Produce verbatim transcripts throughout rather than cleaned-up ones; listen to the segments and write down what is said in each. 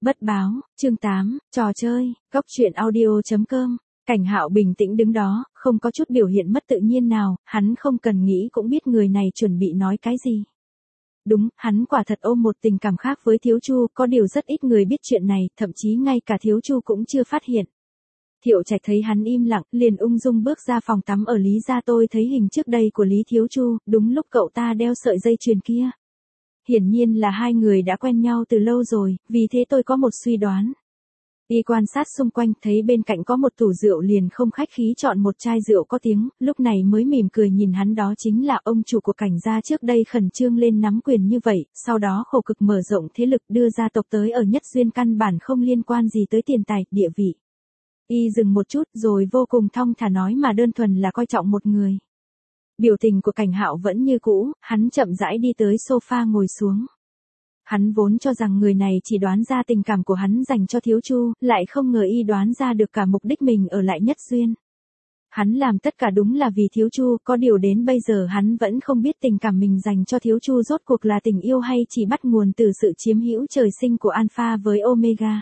Bất báo, chương tám, trò chơi, góc truyện audio chấm com. Cảnh Hạo bình tĩnh đứng đó, không có chút biểu hiện mất tự nhiên nào, hắn không cần nghĩ cũng biết người này chuẩn bị nói cái gì. Đúng, hắn quả thật ôm một tình cảm khác với Thiếu Chu, có điều rất ít người biết chuyện này, thậm chí ngay cả Thiếu Chu cũng chưa phát hiện. Thiệu Trạch thấy hắn im lặng, liền ung dung bước ra phòng tắm ở Lý gia. Tôi thấy hình trước đây của Lý Thiếu Chu, đúng lúc cậu ta đeo sợi dây chuyền kia. Hiển nhiên là hai người đã quen nhau từ lâu rồi, vì thế tôi có một suy đoán. Y quan sát xung quanh, thấy bên cạnh có một tủ rượu liền không khách khí chọn một chai rượu có tiếng, lúc này mới mỉm cười nhìn hắn. Đó chính là ông chủ của Cảnh gia trước đây khẩn trương lên nắm quyền như vậy, sau đó khổ cực mở rộng thế lực đưa gia tộc tới ở Nhất Duyên, căn bản không liên quan gì tới tiền tài, địa vị. Y dừng một chút rồi vô cùng thong thả nói mà đơn thuần là coi trọng một người. Biểu tình của Cảnh Hạo vẫn như cũ, hắn chậm rãi đi tới sofa ngồi xuống. Hắn vốn cho rằng người này chỉ đoán ra tình cảm của hắn dành cho Thiếu Chu, lại không ngờ y đoán ra được cả mục đích mình ở lại Nhất Duyên. Hắn làm tất cả đúng là vì Thiếu Chu, có điều đến bây giờ hắn vẫn không biết tình cảm mình dành cho Thiếu Chu rốt cuộc là tình yêu hay chỉ bắt nguồn từ sự chiếm hữu trời sinh của Alpha với Omega.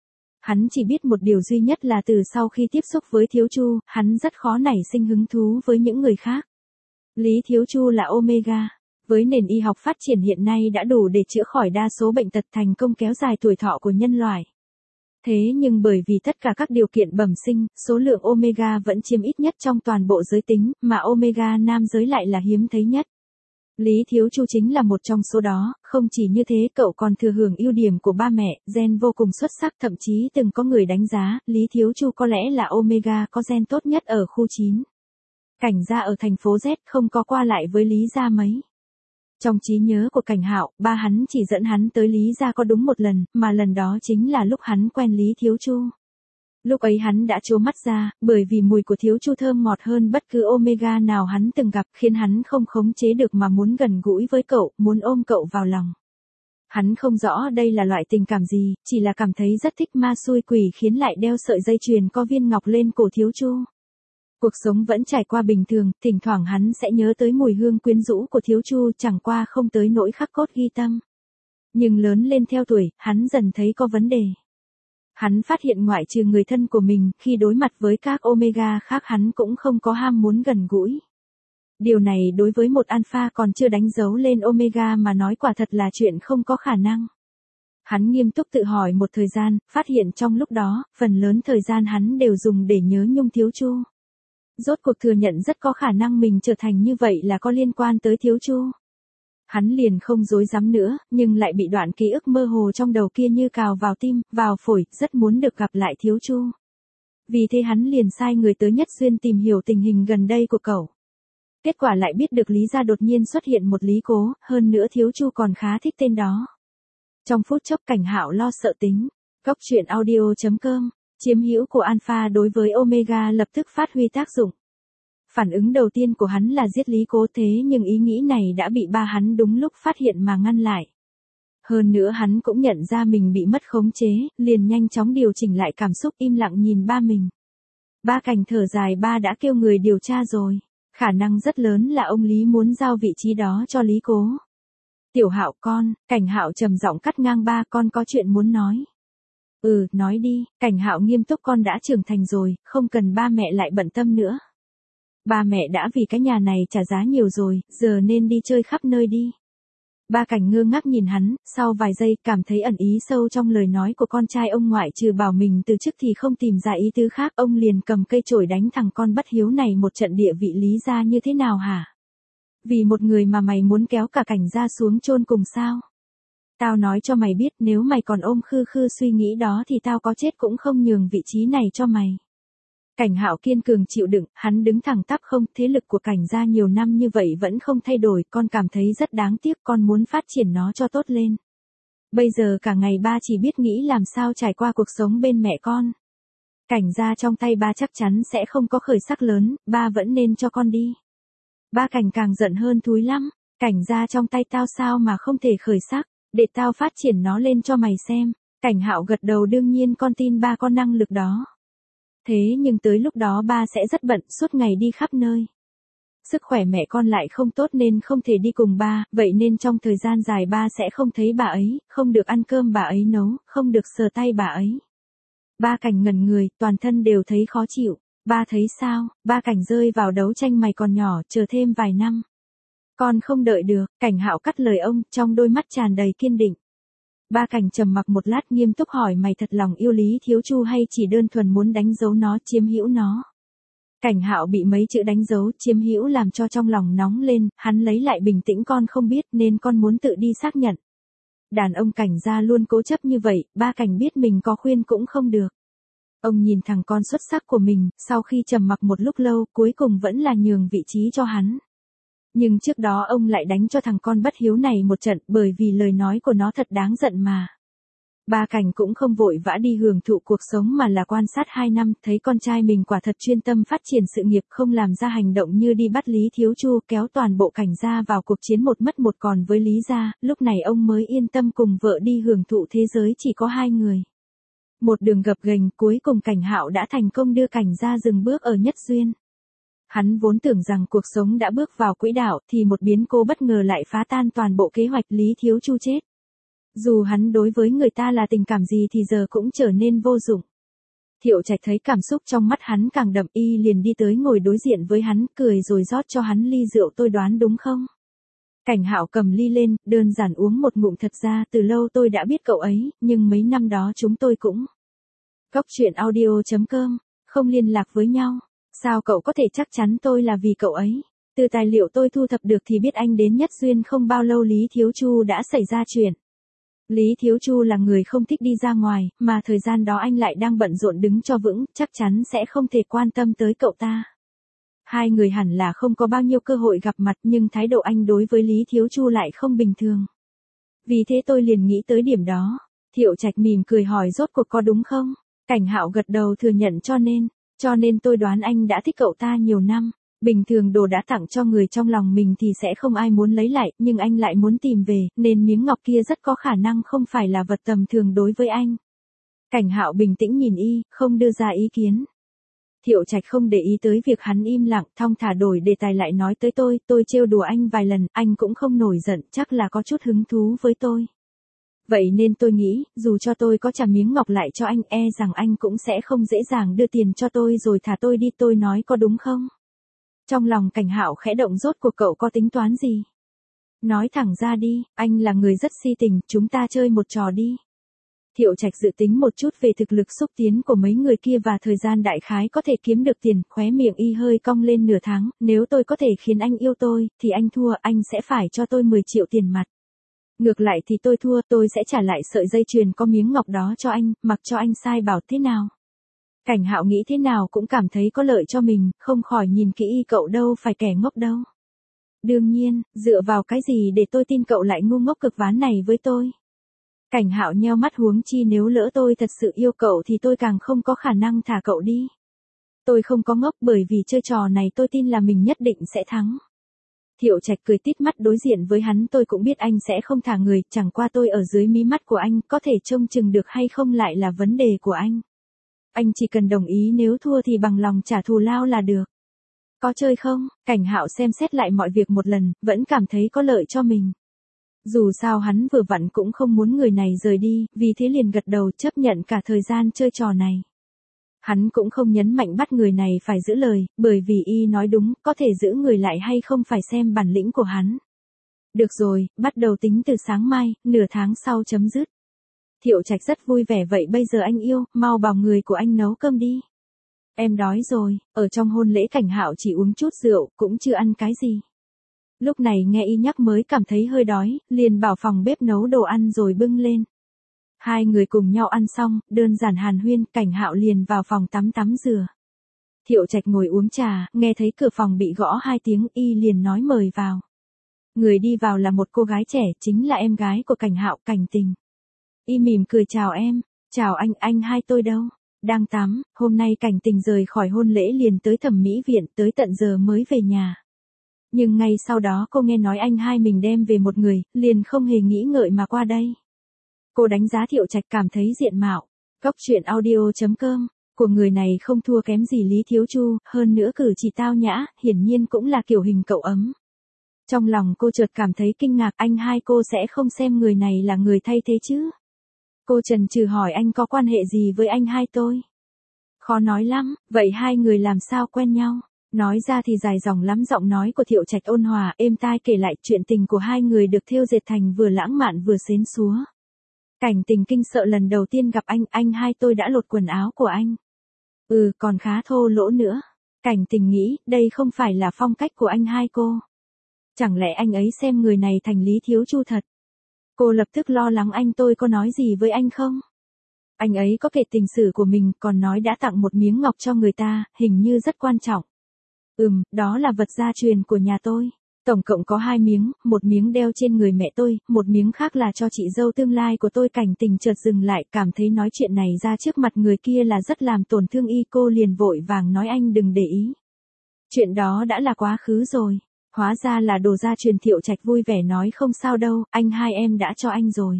Hắn chỉ biết một điều duy nhất là từ sau khi tiếp xúc với Thiếu Chu, hắn rất khó nảy sinh hứng thú với những người khác. Lý Thiếu Chu là Omega. Với nền y học phát triển hiện nay đã đủ để chữa khỏi đa số bệnh tật, thành công kéo dài tuổi thọ của nhân loại. Thế nhưng bởi vì tất cả các điều kiện bẩm sinh, số lượng Omega vẫn chiếm ít nhất trong toàn bộ giới tính, mà Omega nam giới lại là hiếm thấy nhất. Lý Thiếu Chu chính là một trong số đó, không chỉ như thế cậu còn thừa hưởng ưu điểm của ba mẹ, gen vô cùng xuất sắc, thậm chí từng có người đánh giá, Lý Thiếu Chu có lẽ là Omega có gen tốt nhất ở khu chín. Cảnh gia ở thành phố Z không có qua lại với Lý gia mấy. Trong trí nhớ của Cảnh Hạo, ba hắn chỉ dẫn hắn tới Lý gia có đúng một lần, mà lần đó chính là lúc hắn quen Lý Thiếu Chu. Lúc ấy hắn đã trố mắt ra, bởi vì mùi của Thiếu Chu thơm ngọt hơn bất cứ Omega nào hắn từng gặp, khiến hắn không khống chế được mà muốn gần gũi với cậu, muốn ôm cậu vào lòng. Hắn không rõ đây là loại tình cảm gì, chỉ là cảm thấy rất thích ma xui quỷ khiến lại đeo sợi dây chuyền có viên ngọc lên cổ Thiếu Chu. Cuộc sống vẫn trải qua bình thường, thỉnh thoảng hắn sẽ nhớ tới mùi hương quyến rũ của Thiếu Chu, chẳng qua không tới nỗi khắc cốt ghi tâm. Nhưng lớn lên theo tuổi, hắn dần thấy có vấn đề. Hắn phát hiện ngoại trừ người thân của mình, khi đối mặt với các Omega khác hắn cũng không có ham muốn gần gũi. Điều này đối với một Alpha còn chưa đánh dấu lên Omega mà nói quả thật là chuyện không có khả năng. Hắn nghiêm túc tự hỏi một thời gian, phát hiện trong lúc đó, phần lớn thời gian hắn đều dùng để nhớ nhung Thiếu Chu. Rốt cuộc thừa nhận rất có khả năng mình trở thành như vậy là có liên quan tới Thiếu Chu. Hắn liền không dối dám nữa, nhưng lại bị đoạn ký ức mơ hồ trong đầu kia như cào vào tim, vào phổi, rất muốn được gặp lại Thiếu Chu. Vì thế hắn liền sai người tới Nhất Duyên tìm hiểu tình hình gần đây của cậu. Kết quả lại biết được Lý gia đột nhiên xuất hiện một Lý Cố, hơn nữa Thiếu Chu còn khá thích tên đó. Trong phút chốc Cảnh Hạo lo sợ tính, góc truyện audio chấm com. Chiếm hữu của Alpha đối với Omega lập tức phát huy tác dụng. Phản ứng đầu tiên của hắn là giết Lý Cố, thế nhưng ý nghĩ này đã bị ba hắn đúng lúc phát hiện mà ngăn lại. Hơn nữa hắn cũng nhận ra mình bị mất khống chế, liền nhanh chóng điều chỉnh lại cảm xúc, im lặng nhìn ba mình. Ba Cảnh thở dài, ba đã kêu người điều tra rồi. Khả năng rất lớn là ông Lý muốn giao vị trí đó cho Lý Cố. Tiểu Hạo con, Cảnh Hạo trầm giọng cắt ngang ba, con có chuyện muốn nói. Ừ, nói đi, Cảnh Hạo nghiêm túc, con đã trưởng thành rồi, không cần ba mẹ lại bận tâm nữa. Ba mẹ đã vì cái nhà này trả giá nhiều rồi, giờ nên đi chơi khắp nơi đi. Ba Cảnh ngơ ngác nhìn hắn, sau vài giây cảm thấy ẩn ý sâu trong lời nói của con trai ông, ngoại trừ bảo mình từ chức thì không tìm ra ý tứ khác. Ông liền cầm cây chổi đánh thằng con bất hiếu này một trận. Địa vị Lý gia như thế nào hả? Vì một người mà mày muốn kéo cả Cảnh gia xuống chôn cùng sao? Tao nói cho mày biết, nếu mày còn ôm khư khư suy nghĩ đó thì tao có chết cũng không nhường vị trí này cho mày. Cảnh Hạo kiên cường chịu đựng, hắn đứng thẳng tắp, không, thế lực của Cảnh gia nhiều năm như vậy vẫn không thay đổi, con cảm thấy rất đáng tiếc, con muốn phát triển nó cho tốt lên. Bây giờ cả ngày ba chỉ biết nghĩ làm sao trải qua cuộc sống bên mẹ con. Cảnh gia trong tay ba chắc chắn sẽ không có khởi sắc lớn, ba vẫn nên cho con đi. Ba Cảnh càng giận hơn thúi lắm, Cảnh gia trong tay tao sao mà không thể khởi sắc. Để tao phát triển nó lên cho mày xem. Cảnh Hạo gật đầu, đương nhiên con tin ba có năng lực đó. Thế nhưng tới lúc đó ba sẽ rất bận, suốt ngày đi khắp nơi. Sức khỏe mẹ con lại không tốt nên không thể đi cùng ba, vậy nên trong thời gian dài ba sẽ không thấy bà ấy, không được ăn cơm bà ấy nấu, không được sờ tay bà ấy. Ba Cảnh ngẩn người, toàn thân đều thấy khó chịu. Ba thấy sao? Ba Cảnh rơi vào đấu tranh mày còn nhỏ, chờ thêm vài năm. Con không đợi được, Cảnh Hạo cắt lời ông, trong đôi mắt tràn đầy kiên định. Ba Cảnh trầm mặc một lát nghiêm túc hỏi mày thật lòng yêu Lý Thiếu Chu hay chỉ đơn thuần muốn đánh dấu nó, chiếm hữu nó. Cảnh Hạo bị mấy chữ đánh dấu chiếm hữu làm cho trong lòng nóng lên, hắn lấy lại bình tĩnh con không biết nên con muốn tự đi xác nhận. Đàn ông Cảnh gia luôn cố chấp như vậy, ba Cảnh biết mình có khuyên cũng không được. Ông nhìn thằng con xuất sắc của mình, sau khi trầm mặc một lúc lâu cuối cùng vẫn là nhường vị trí cho hắn. Nhưng trước đó ông lại đánh cho thằng con bất hiếu này một trận bởi vì lời nói của nó thật đáng giận mà. Ba Cảnh cũng không vội vã đi hưởng thụ cuộc sống mà là quan sát hai năm, thấy con trai mình quả thật chuyên tâm phát triển sự nghiệp không làm ra hành động như đi bắt Lý Thiếu Chu kéo toàn bộ Cảnh gia vào cuộc chiến một mất một còn với Lý gia, lúc này ông mới yên tâm cùng vợ đi hưởng thụ thế giới chỉ có hai người. Một đường gập ghềnh cuối cùng Cảnh Hạo đã thành công đưa Cảnh gia dừng bước ở Nhất Duyên. Hắn vốn tưởng rằng cuộc sống đã bước vào quỹ đạo thì một biến cố bất ngờ lại phá tan toàn bộ kế hoạch Lý Thiếu Chu chết. Dù hắn đối với người ta là tình cảm gì thì giờ cũng trở nên vô dụng. Thiệu Trạch thấy cảm xúc trong mắt hắn càng đậm y liền đi tới ngồi đối diện với hắn cười rồi rót cho hắn ly rượu tôi đoán đúng không? Cảnh Hạo cầm ly lên, đơn giản uống một ngụm thật ra từ lâu tôi đã biết cậu ấy, nhưng mấy năm đó chúng tôi cũng. Góc truyện audio chấm com, không liên lạc với nhau. Sao cậu có thể chắc chắn tôi là vì cậu ấy? Từ tài liệu tôi thu thập được thì biết anh đến Nhất Duyên không bao lâu Lý Thiếu Chu đã xảy ra chuyện. Lý Thiếu Chu là người không thích đi ra ngoài, mà thời gian đó anh lại đang bận rộn đứng cho vững, chắc chắn sẽ không thể quan tâm tới cậu ta. Hai người hẳn là không có bao nhiêu cơ hội gặp mặt nhưng thái độ anh đối với Lý Thiếu Chu lại không bình thường. Vì thế tôi liền nghĩ tới điểm đó. Thiệu Trạch mỉm cười hỏi rốt cuộc có đúng không? Cảnh Hạo gật đầu thừa nhận cho nên, cho nên tôi đoán anh đã thích cậu ta nhiều năm. Bình thường đồ đã tặng cho người trong lòng mình thì sẽ không ai muốn lấy lại, nhưng anh lại muốn tìm về, nên miếng ngọc kia rất có khả năng không phải là vật tầm thường đối với anh. Cảnh Hạo bình tĩnh nhìn y, không đưa ra ý kiến. Thiệu Trạch không để ý tới việc hắn im lặng, thong thả đổi đề tài lại nói tới tôi, tôi trêu đùa anh vài lần, anh cũng không nổi giận, chắc là có chút hứng thú với tôi. Vậy nên tôi nghĩ, dù cho tôi có trả miếng ngọc lại cho anh, e rằng anh cũng sẽ không dễ dàng đưa tiền cho tôi rồi thả tôi đi, tôi nói có đúng không? Trong lòng Cảnh Hạo khẽ động rốt cuộc cậu có tính toán gì? Nói thẳng ra đi, anh là người rất si tình, chúng ta chơi một trò đi. Thiệu Trạch dự tính một chút về thực lực xúc tiến của mấy người kia và thời gian đại khái có thể kiếm được tiền, khóe miệng y hơi cong lên nửa tháng, nếu tôi có thể khiến anh yêu tôi, thì anh thua, anh sẽ phải cho tôi mười triệu tiền mặt. Ngược lại thì tôi thua, tôi sẽ trả lại sợi dây chuyền có miếng ngọc đó cho anh, mặc cho anh sai bảo thế nào. Cảnh Hạo nghĩ thế nào cũng cảm thấy có lợi cho mình, không khỏi nhìn kỹ y cậu đâu phải kẻ ngốc đâu. Đương nhiên, dựa vào cái gì để tôi tin cậu lại ngu ngốc cực ván này với tôi. Cảnh Hạo nheo mắt huống chi nếu lỡ tôi thật sự yêu cậu thì tôi càng không có khả năng thả cậu đi. Tôi không có ngốc bởi vì chơi trò này tôi tin là mình nhất định sẽ thắng. Thiệu Trạch cười tít mắt đối diện với hắn tôi cũng biết anh sẽ không thả người, chẳng qua tôi ở dưới mí mắt của anh, có thể trông chừng được hay không lại là vấn đề của anh. Anh chỉ cần đồng ý nếu thua thì bằng lòng trả thù lao là được. Có chơi không? Cảnh Hạo xem xét lại mọi việc một lần, vẫn cảm thấy có lợi cho mình. Dù sao hắn vừa vặn cũng không muốn người này rời đi, vì thế liền gật đầu chấp nhận cả thời gian chơi trò này. Hắn cũng không nhấn mạnh bắt người này phải giữ lời, bởi vì y nói đúng, có thể giữ người lại hay không phải xem bản lĩnh của hắn. Được rồi, bắt đầu tính từ sáng mai, nửa tháng sau chấm dứt. Thiệu Trạch rất vui vẻ vậy bây giờ anh yêu, mau bảo người của anh nấu cơm đi. Em đói rồi, ở trong hôn lễ Cảnh Hạo chỉ uống chút rượu, cũng chưa ăn cái gì. Lúc này nghe y nhắc mới cảm thấy hơi đói, liền bảo phòng bếp nấu đồ ăn rồi bưng lên. Hai người cùng nhau ăn xong, đơn giản hàn huyên, Cảnh Hạo liền vào phòng tắm tắm rửa. Thiệu Trạch ngồi uống trà, nghe thấy cửa phòng bị gõ hai tiếng, y liền nói mời vào. Người đi vào là một cô gái trẻ, chính là em gái của Cảnh Hạo, Cảnh Tình. Y mỉm cười chào em, chào anh, anh hai tôi đâu? Đang tắm, hôm nay Cảnh Tình rời khỏi hôn lễ liền tới thẩm mỹ viện, tới tận giờ mới về nhà. Nhưng ngay sau đó cô nghe nói anh hai mình đem về một người, liền không hề nghĩ ngợi mà qua đây. Cô đánh giá Thiệu Trạch cảm thấy diện mạo. Góc truyện audio chấm com Của người này không thua kém gì Lý Thiếu Chu, hơn nữa cử chỉ tao nhã, hiển nhiên cũng là kiểu hình cậu ấm. Trong lòng cô chợt cảm thấy kinh ngạc, anh hai cô sẽ không xem người này là người thay thế chứ? Cô chần chừ hỏi anh có quan hệ gì với anh hai tôi? Khó nói lắm, vậy hai người làm sao quen nhau? Nói ra thì dài dòng lắm, giọng nói của Thiệu Trạch ôn hòa, êm tai kể lại chuyện tình của hai người được thêu dệt thành vừa lãng mạn vừa xến xúa. Cảnh Tình kinh sợ lần đầu tiên gặp anh, anh hai tôi đã lột quần áo của anh. Ừ, còn khá thô lỗ nữa. Cảnh Tình nghĩ, đây không phải là phong cách của anh hai cô. Chẳng lẽ anh ấy xem người này thành Lý Thiếu Chu thật? Cô lập tức lo lắng anh tôi có nói gì với anh không? Anh ấy có kể tình sử của mình, còn nói đã tặng một miếng ngọc cho người ta, hình như rất quan trọng. Ừm, đó là vật gia truyền của nhà tôi. Tổng cộng có hai miếng, một miếng đeo trên người mẹ tôi, một miếng khác là cho chị dâu tương lai của tôi. Cảnh Tình chợt dừng lại, cảm thấy nói chuyện này ra trước mặt người kia là rất làm tổn thương y, cô liền vội vàng nói anh đừng để ý. Chuyện đó đã là quá khứ rồi. Hóa ra là đồ gia truyền. Thiệu Trạch vui vẻ nói không sao đâu, anh hai em đã cho anh rồi.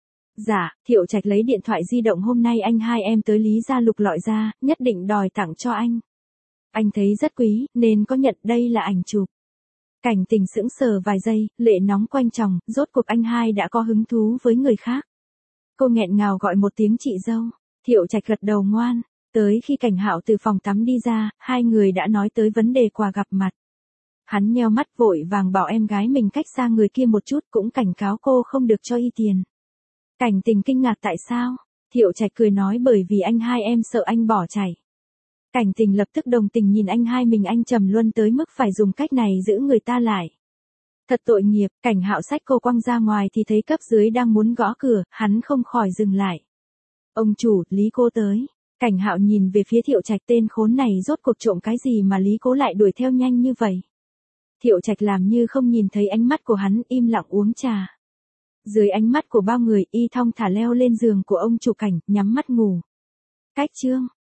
Dạ, Thiệu Trạch lấy điện thoại di động, hôm nay anh hai em tới Lý gia lục lọi ra, nhất định đòi tặng cho anh. Anh thấy rất quý, nên có nhận, đây là ảnh chụp. Cảnh Tình sững sờ vài giây, lệ nóng quanh tròng, rốt cuộc anh hai đã có hứng thú với người khác. Cô nghẹn ngào gọi một tiếng chị dâu. Thiệu Trạch gật đầu ngoan. Tới khi Cảnh Hạo từ phòng tắm đi ra, hai người đã nói tới vấn đề quà gặp mặt. Hắn nheo mắt vội vàng bảo em gái mình cách xa người kia một chút, cũng cảnh cáo cô không được cho y tiền. Cảnh Tình kinh ngạc tại sao? Thiệu Trạch cười nói bởi vì anh hai em sợ anh bỏ chạy. Cảnh Tình lập tức đồng tình nhìn anh hai mình, anh trầm luân tới mức phải dùng cách này giữ người ta lại. Thật tội nghiệp. Cảnh Hạo xách cô quăng ra ngoài thì thấy cấp dưới đang muốn gõ cửa, hắn không khỏi dừng lại. Ông chủ, Lý cô tới. Cảnh Hạo nhìn về phía Thiệu Trạch, tên khốn này rốt cuộc trộm cái gì mà Lý cố lại đuổi theo nhanh như vậy. Thiệu Trạch làm như không nhìn thấy ánh mắt của hắn, im lặng uống trà. Dưới ánh mắt của bao người, y thong thả leo lên giường của ông chủ Cảnh, nhắm mắt ngủ. Cách chương